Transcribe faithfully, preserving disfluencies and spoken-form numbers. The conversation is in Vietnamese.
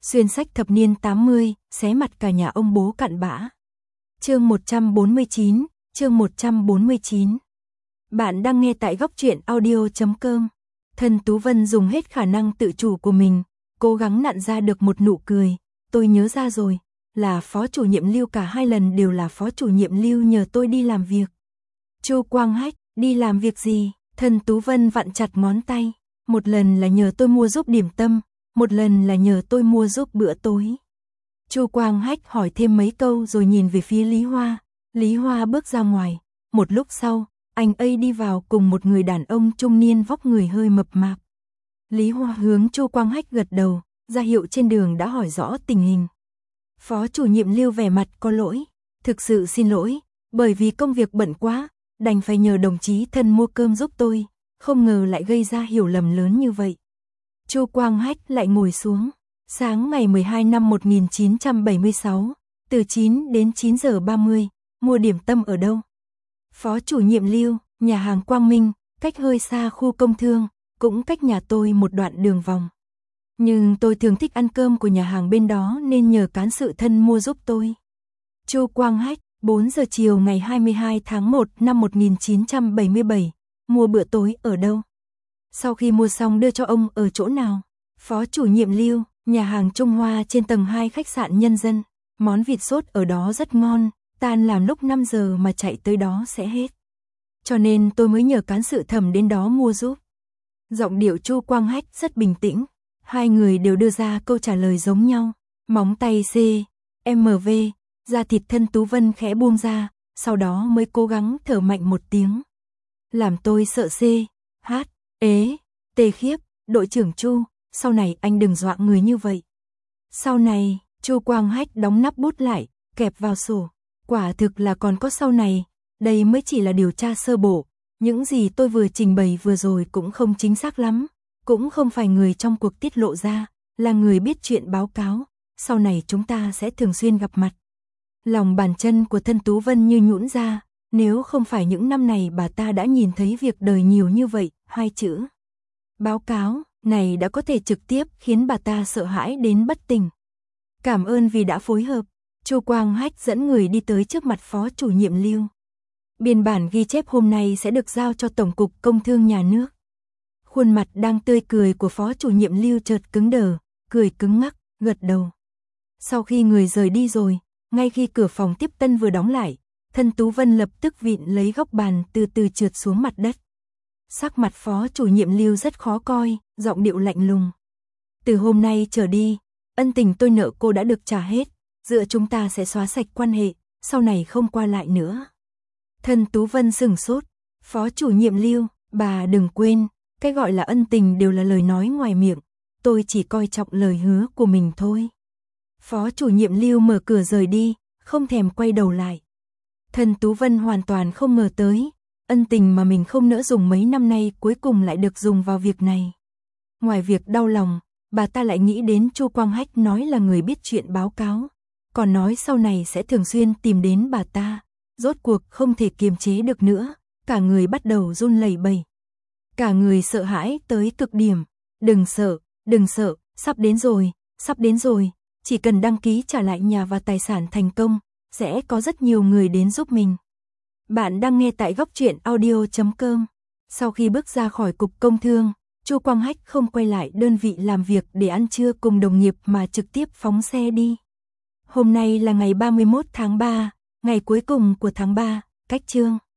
Xuyên sách thập niên tám mươi, xé mặt cả nhà ông bố cặn bã. Chương một trăm bốn mươi chín, chương một trăm bốn mươi chín. Bạn đang nghe tại góc truyện audio chấm com. Thân Tú Vân dùng hết khả năng tự chủ của mình, cố gắng nặn ra được một nụ cười. Tôi nhớ ra rồi, là phó chủ nhiệm Lưu, cả hai lần đều là phó chủ nhiệm Lưu nhờ tôi đi làm việc. Chu Quang Hách, đi làm việc gì? Thân Tú Vân vặn chặt ngón tay. Một lần là nhờ tôi mua giúp điểm tâm, một lần là nhờ tôi mua giúp bữa tối. Chu Quang Hách hỏi thêm mấy câu rồi nhìn về phía Lý Hoa. Lý Hoa bước ra ngoài. Một lúc sau, anh ấy đi vào cùng một người đàn ông trung niên vóc người hơi mập mạp. Lý Hoa hướng Chu Quang Hách gật đầu, ra hiệu trên đường đã hỏi rõ tình hình. Phó chủ nhiệm Lưu vẻ mặt có lỗi. Thực sự xin lỗi, bởi vì công việc bận quá, đành phải nhờ đồng chí thân mua cơm giúp tôi, không ngờ lại gây ra hiểu lầm lớn như vậy. Chu Quang Hách lại ngồi xuống. Sáng ngày mười hai năm một nghìn chín trăm bảy mươi sáu, từ chín đến chín giờ ba mươi, mua điểm tâm ở đâu? Phó chủ nhiệm Lưu, nhà hàng Quang Minh, cách hơi xa khu công thương, cũng cách nhà tôi một đoạn đường vòng. Nhưng tôi thường thích ăn cơm của nhà hàng bên đó nên nhờ cán sự thân mua giúp tôi. Chu Quang Hách, bốn giờ chiều ngày hai mươi hai tháng một năm một nghìn chín trăm bảy mươi bảy, mua bữa tối ở đâu? Sau khi mua xong đưa cho ông ở chỗ nào? Phó chủ nhiệm Lưu, nhà hàng Trung Hoa trên tầng hai khách sạn Nhân Dân, món vịt sốt ở đó rất ngon, tan làm lúc năm giờ mà chạy tới đó sẽ hết. Cho nên tôi mới nhờ cán sự thẩm đến đó mua giúp. Giọng điệu Chu Quang Hách rất bình tĩnh, hai người đều đưa ra câu trả lời giống nhau. Móng tay C, M V, da thịt Thân Tú Vân khẽ buông ra, sau đó mới cố gắng thở mạnh một tiếng. Làm tôi sợ C, H, ế, tê khiếp, đội trưởng Chu, sau này anh đừng dọa người như vậy. Sau này, Chu Quang Hách đóng nắp bút lại, kẹp vào sổ. Quả thực là còn có sau này, đây mới chỉ là điều tra sơ bộ. Những gì tôi vừa trình bày vừa rồi cũng không chính xác lắm, cũng không phải người trong cuộc tiết lộ ra, là người biết chuyện báo cáo. Sau này chúng ta sẽ thường xuyên gặp mặt. Lòng bàn chân của Thân Tú Vân như nhũn ra, nếu không phải những năm này bà ta đã nhìn thấy việc đời nhiều như vậy, hai chữ báo cáo này đã có thể trực tiếp khiến bà ta sợ hãi đến bất tỉnh. Cảm ơn vì đã phối hợp. Chu Quang Hách dẫn người đi tới trước mặt phó chủ nhiệm Lưu. Biên bản ghi chép hôm nay sẽ được giao cho Tổng cục Công thương nhà nước. Khuôn mặt đang tươi cười của phó chủ nhiệm Lưu chợt cứng đờ, cười cứng ngắc, gật đầu. Sau khi người rời đi rồi, ngay khi cửa phòng tiếp tân vừa đóng lại, Thân Tú Vân lập tức vịn lấy góc bàn từ từ trượt xuống mặt đất. Sắc mặt phó chủ nhiệm Lưu rất khó coi, giọng điệu lạnh lùng. Từ hôm nay trở đi, ân tình tôi nợ cô đã được trả hết, giữa chúng ta sẽ xóa sạch quan hệ, sau này không qua lại nữa. Thân Tú Vân sửng sốt, phó chủ nhiệm Lưu, bà đừng quên, cái gọi là ân tình đều là lời nói ngoài miệng, tôi chỉ coi trọng lời hứa của mình thôi. Phó chủ nhiệm Lưu mở cửa rời đi, không thèm quay đầu lại. Thân Tú Vân hoàn toàn không ngờ tới, ân tình mà mình không nỡ dùng mấy năm nay cuối cùng lại được dùng vào việc này. Ngoài việc đau lòng, bà ta lại nghĩ đến Chu Quang Hách nói là người biết chuyện báo cáo, còn nói sau này sẽ thường xuyên tìm đến bà ta. Rốt cuộc không thể kiềm chế được nữa, cả người bắt đầu run lẩy bẩy. Cả người sợ hãi tới cực điểm. Đừng sợ, đừng sợ, sắp đến rồi, sắp đến rồi, chỉ cần đăng ký trả lại nhà và tài sản thành công, sẽ có rất nhiều người đến giúp mình. Bạn đang nghe tại góc truyện audio chấm com. Sau khi bước ra khỏi cục công thương, Chu Quang Hách không quay lại đơn vị làm việc để ăn trưa cùng đồng nghiệp mà trực tiếp phóng xe đi. Hôm nay là ngày ba mươi mốt tháng ba, ngày cuối cùng của tháng ba, cách chương.